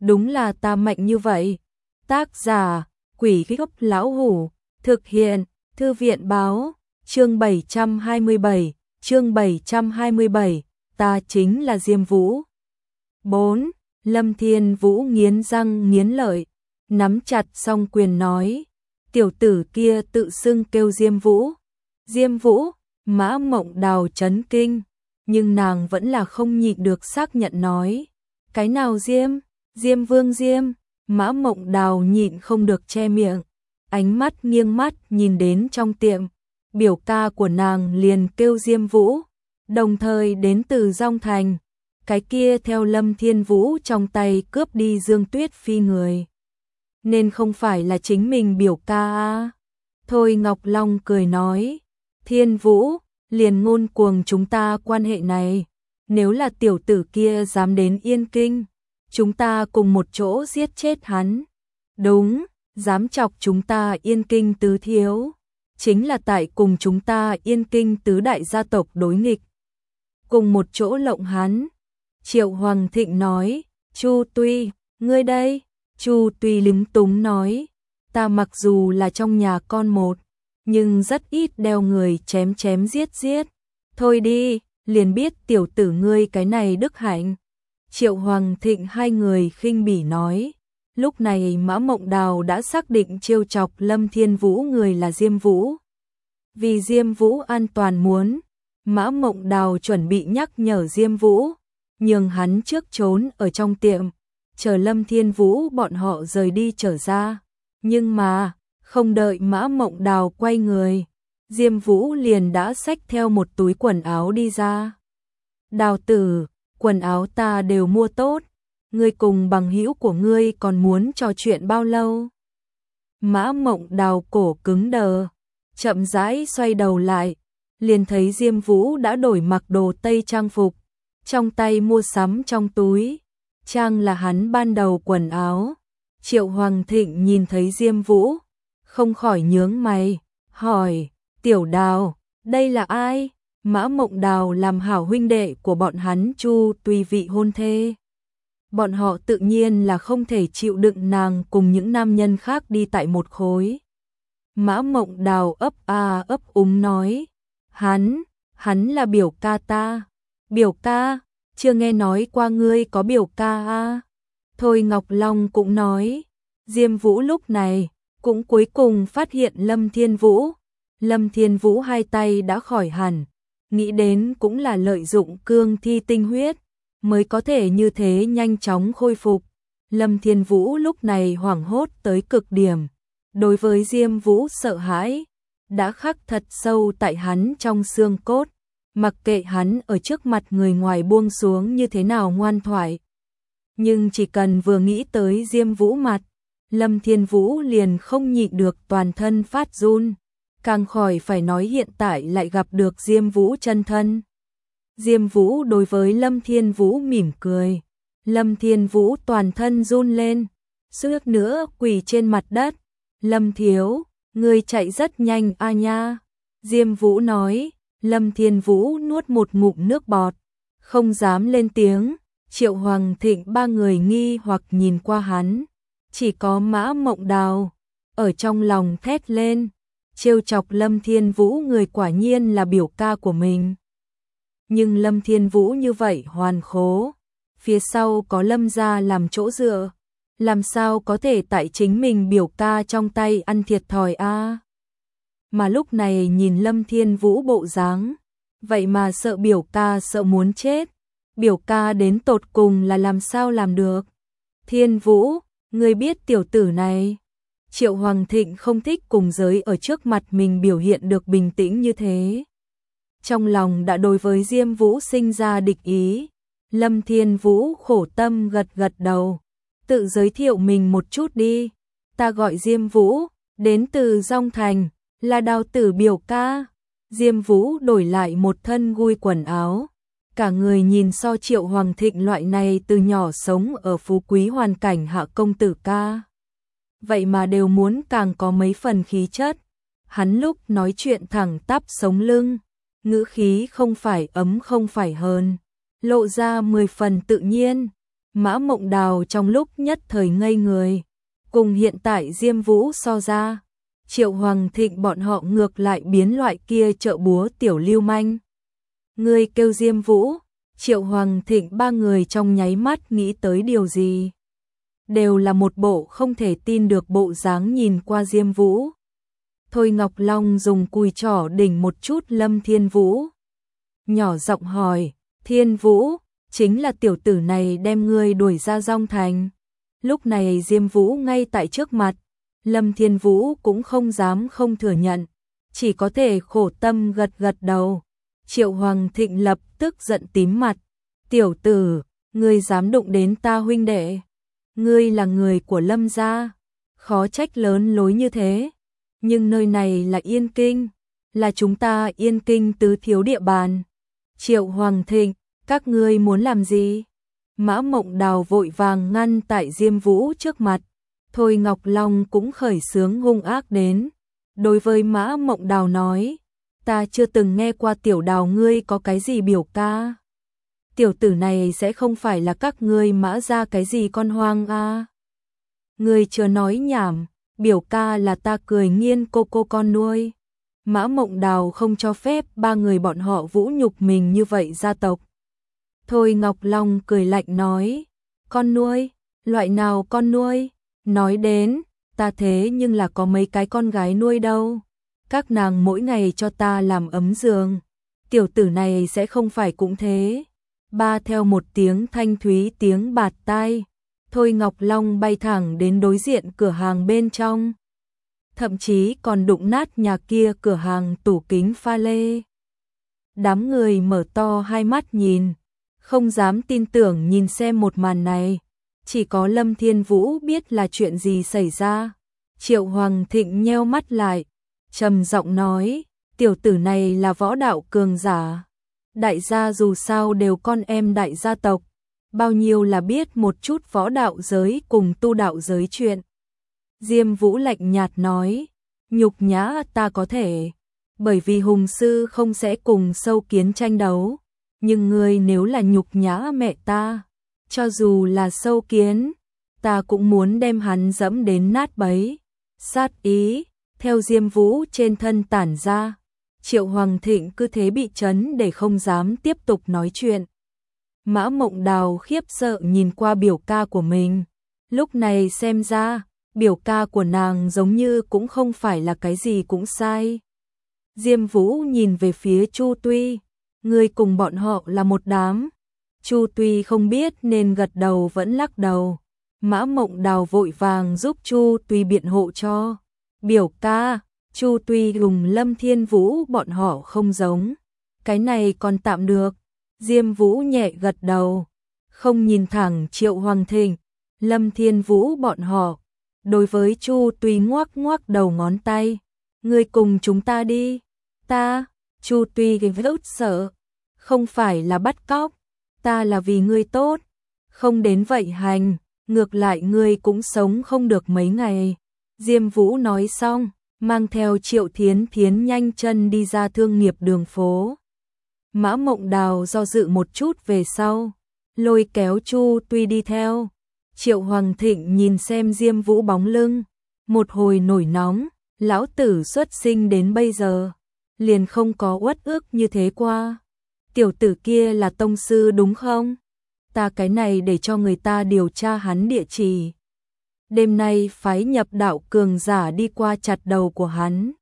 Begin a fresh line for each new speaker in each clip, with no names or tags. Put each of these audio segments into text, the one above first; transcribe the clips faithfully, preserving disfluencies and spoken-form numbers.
đúng là ta mạnh như vậy. Tác giả, Quỷ Gốc Lão Hủ, thực hiện, Thư viện báo, chương bảy trăm hai mươi bảy, chương bảy trăm hai mươi bảy, ta chính là Diêm Vũ. bốn. Lâm Thiên Vũ nghiến răng nghiến lợi, nắm chặt song quyền nói, tiểu tử kia tự xưng kêu Diêm Vũ. Diêm Vũ, Mã Mộng Đào chấn kinh, nhưng nàng vẫn là không nhịn được xác nhận nói, cái nào Diêm? Diêm Vương Diêm. Mã Mộng Đào nhịn không được che miệng, ánh mắt nghiêng mắt nhìn đến trong tiệm, biểu ca của nàng liền kêu Diêm Vũ, đồng thời đến từ Dong Thành, cái kia theo Lâm Thiên Vũ trong tay cướp đi Dương Tuyết Phi người, nên không phải là chính mình biểu ca à. Thôi Ngọc Long cười nói, Thiên Vũ, liền ngôn cuồng chúng ta quan hệ này, nếu là tiểu tử kia dám đến Yên Kinh, chúng ta cùng một chỗ giết chết hắn. Đúng, dám chọc chúng ta Yên Kinh tứ thiếu, chính là tại cùng chúng ta Yên Kinh tứ đại gia tộc đối nghịch, cùng một chỗ lộng hắn. Triệu Hoàng Thịnh nói, Chu Tuy, ngươi đây? Chu Tuy lúng túng nói, ta mặc dù là trong nhà con một, nhưng rất ít đeo người chém chém giết giết. Thôi đi, liền biết tiểu tử ngươi cái này đức hạnh. Triệu Hoàng Thịnh hai người khinh bỉ nói. Lúc này Mã Mộng Đào đã xác định trêu chọc Lâm Thiên Vũ người là Diêm Vũ. Vì Diêm Vũ an toàn muốn, Mã Mộng Đào chuẩn bị nhắc nhở Diêm Vũ, nhường hắn trước trốn ở trong tiệm, chờ Lâm Thiên Vũ bọn họ rời đi trở ra. Nhưng mà, không đợi Mã Mộng Đào quay người, Diêm Vũ liền đã xách theo một túi quần áo đi ra. Đào tử, quần áo ta đều mua tốt, ngươi cùng bằng hữu của ngươi còn muốn trò chuyện bao lâu? Mã Mộng Đào cổ cứng đờ, chậm rãi xoay đầu lại, liền thấy Diêm Vũ đã đổi mặc đồ tây trang phục, trong tay mua sắm trong túi, trang là hắn ban đầu quần áo. Triệu Hoàng Thịnh nhìn thấy Diêm Vũ, không khỏi nhướng mày, hỏi, tiểu Đào, đây là ai? Mã Mộng Đào làm hảo huynh đệ của bọn hắn Chu Tuy vị hôn thê. Bọn họ tự nhiên là không thể chịu đựng nàng cùng những nam nhân khác đi tại một khối. Mã Mộng Đào ấp a ấp úng nói, hắn, hắn là biểu ca ta. Biểu ca, chưa nghe nói qua ngươi có biểu ca a. Thôi Ngọc Long cũng nói, Diêm Vũ lúc này cũng cuối cùng phát hiện Lâm Thiên Vũ. Lâm Thiên Vũ hai tay đã khỏi hẳn, nghĩ đến cũng là lợi dụng cương thi tinh huyết mới có thể như thế nhanh chóng khôi phục. Lâm Thiên Vũ lúc này hoảng hốt tới cực điểm, đối với Diêm Vũ sợ hãi đã khắc thật sâu tại hắn trong xương cốt, mặc kệ hắn ở trước mặt người ngoài buông xuống như thế nào ngoan thoại. Nhưng chỉ cần vừa nghĩ tới Diêm Vũ mặt, Lâm Thiên Vũ liền không nhịn được toàn thân phát run, càng khỏi phải nói hiện tại lại gặp được Diêm Vũ chân thân. Diêm Vũ đối với Lâm Thiên Vũ mỉm cười, Lâm Thiên Vũ toàn thân run lên, suýt nữa quỳ trên mặt đất. Lâm thiếu, ngươi chạy rất nhanh a nha. Diêm Vũ nói. Lâm Thiên Vũ nuốt một ngụm nước bọt, không dám lên tiếng. Triệu Hoàng Thịnh ba người nghi hoặc nhìn qua hắn, chỉ có Mã Mộng Đào ở trong lòng thét lên, trêu chọc Lâm Thiên Vũ người quả nhiên là biểu ca của mình. Nhưng Lâm Thiên Vũ như vậy hoàn khố, phía sau có Lâm gia làm chỗ dựa, làm sao có thể tại chính mình biểu ca trong tay ăn thiệt thòi a. Mà lúc này nhìn Lâm Thiên Vũ bộ dáng, vậy mà sợ biểu ca sợ muốn chết, biểu ca đến tột cùng là làm sao làm được. Thiên Vũ, ngươi biết tiểu tử này. Triệu Hoàng Thịnh không thích cùng giới ở trước mặt mình biểu hiện được bình tĩnh như thế. Trong lòng đã đối với Diêm Vũ sinh ra địch ý. Lâm Thiên Vũ khổ tâm gật gật đầu, tự giới thiệu mình một chút đi. Ta gọi Diêm Vũ, đến từ Dong Thành, là Đào tử biểu ca. Diêm Vũ đổi lại một thân gui quần áo, cả người nhìn so Triệu Hoàng Thịnh loại này từ nhỏ sống ở phú quý hoàn cảnh hạ công tử ca, vậy mà đều muốn càng có mấy phần khí chất. Hắn lúc nói chuyện thẳng tắp sống lưng, ngữ khí không phải ấm không phải hờn, lộ ra mười phần tự nhiên. Mã Mộng Đào trong lúc nhất thời ngây người, cùng hiện tại Diêm Vũ so ra, Triệu Hoàng Thịnh bọn họ ngược lại biến loại kia trợ búa tiểu lưu manh. Ngươi kêu Diêm Vũ, Triệu Hoàng Thịnh ba người trong nháy mắt nghĩ tới điều gì? Đều là một bộ không thể tin được bộ dáng nhìn qua Diêm Vũ. Thôi Ngọc Long dùng cùi trỏ đỉnh một chút Lâm Thiên Vũ. Nhỏ giọng hỏi, Thiên Vũ, chính là tiểu tử này đem ngươi đuổi ra Dong Thành. Lúc này Diêm Vũ ngay tại trước mặt, Lâm Thiên Vũ cũng không dám không thừa nhận, chỉ có thể khổ tâm gật gật đầu. Triệu Hoàng Thịnh lập tức giận tím mặt, tiểu tử, ngươi dám đụng đến ta huynh đệ. Ngươi là người của Lâm gia, khó trách lớn lối như thế. Nhưng nơi này là Yên Kinh, là chúng ta Yên Kinh tứ thiếu địa bàn. Triệu Hoàng Thịnh, các ngươi muốn làm gì? Mã Mộng Đào vội vàng ngăn tại Diêm Vũ trước mặt. Thôi Ngọc Long cũng khởi xướng hung ác đến. Đối với Mã Mộng Đào nói, ta chưa từng nghe qua tiểu Đào ngươi có cái gì biểu ca. Tiểu tử này sẽ không phải là các ngươi Mã ra cái gì con hoang à? Ngươi chưa nói nhảm, biểu ca là ta cười nghiên cô cô con nuôi. Mã Mộng Đào không cho phép ba người bọn họ vũ nhục mình như vậy gia tộc. Thôi Ngọc Long cười lạnh nói, con nuôi, loại nào con nuôi? Nói đến, ta thế nhưng là có mấy cái con gái nuôi đâu. Các nàng mỗi ngày cho ta làm ấm giường. Tiểu tử này sẽ không phải cũng thế. Ba theo một tiếng thanh thúy tiếng bạt tai. Thôi Ngọc Long bay thẳng đến đối diện cửa hàng bên trong. Thậm chí còn đụng nát nhà kia cửa hàng tủ kính pha lê. Đám người mở to hai mắt nhìn, không dám tin tưởng nhìn xem một màn này. Chỉ có Lâm Thiên Vũ biết là chuyện gì xảy ra. Triệu Hoàng Thịnh nheo mắt lại, trầm giọng nói, tiểu tử này là võ đạo cường giả. Đại gia dù sao đều con em đại gia tộc, bao nhiêu là biết một chút võ đạo giới cùng tu đạo giới chuyện. Diêm Vũ lạnh nhạt nói, nhục nhã ta có thể, bởi vì hùng sư không sẽ cùng sâu kiến tranh đấu, nhưng ngươi nếu là nhục nhã mẹ ta, cho dù là sâu kiến, ta cũng muốn đem hắn dẫm đến nát bấy. Sát ý, theo Diêm Vũ trên thân tản ra, Triệu Hoàng Thịnh cứ thế bị chấn để không dám tiếp tục nói chuyện. Mã Mộng Đào khiếp sợ nhìn qua biểu ca của mình, lúc này xem ra, biểu ca của nàng giống như cũng không phải là cái gì cũng sai. Diêm Vũ nhìn về phía Chu Tuy, người cùng bọn họ là một đám. Chu Tuy không biết nên gật đầu vẫn lắc đầu. Mã Mộng Đào vội vàng giúp Chu Tuy biện hộ cho. Biểu ca, Chu Tuy cùng Lâm Thiên Vũ bọn họ không giống. Cái này còn tạm được. Diêm Vũ nhẹ gật đầu, không nhìn thẳng Triệu Hoàng Thịnh, Lâm Thiên Vũ bọn họ. Đối với Chu Tuy ngoắc ngoắc đầu ngón tay, ngươi cùng chúng ta đi. Ta, Chu Tuy rất sợ, không phải là bắt cóc, ta là vì ngươi tốt, không đến vậy hành, ngược lại ngươi cũng sống không được mấy ngày. Diêm Vũ nói xong, mang theo Triệu Thiến Thiến nhanh chân đi ra thương nghiệp đường phố. Mã Mộng Đào do dự một chút về sau, lôi kéo Chu Tuy đi theo. Triệu Hoàng Thịnh nhìn xem Diêm Vũ bóng lưng, một hồi nổi nóng, lão tử xuất sinh đến bây giờ, liền không có uất ức như thế qua. Tiểu tử kia là tông sư đúng không? Ta cái này để cho người ta điều tra hắn địa chỉ. Đêm nay phái nhập đạo cường giả đi qua chặt đầu của hắn.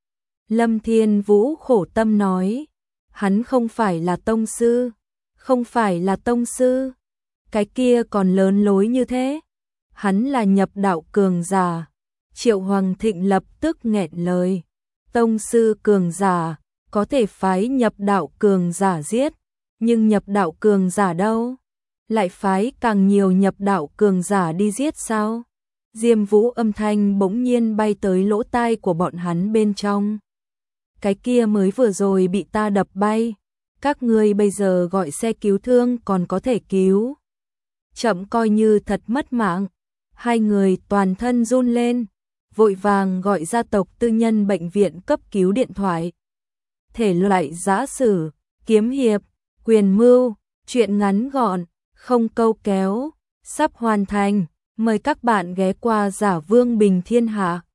Lâm Thiên Vũ khổ tâm nói, hắn không phải là tông sư, không phải là tông sư. Cái kia còn lớn lối như thế. Hắn là nhập đạo cường giả. Triệu Hoàng Thịnh lập tức nghẹn lời. Tông sư cường giả, có thể phái nhập đạo cường giả giết. Nhưng nhập đạo cường giả đâu? Lại phái càng nhiều nhập đạo cường giả đi giết sao? Diêm Vũ âm thanh bỗng nhiên bay tới lỗ tai của bọn hắn bên trong. Cái kia mới vừa rồi bị ta đập bay. Các ngươi bây giờ gọi xe cứu thương còn có thể cứu. Chậm coi như thật mất mạng. Hai người toàn thân run lên, vội vàng gọi gia tộc tư nhân bệnh viện cấp cứu điện thoại. Thể loại giã sử, kiếm hiệp, quyền mưu, chuyện ngắn gọn, không câu kéo, sắp hoàn thành. Mời các bạn ghé qua Giả Vương Bình Thiên Hạ.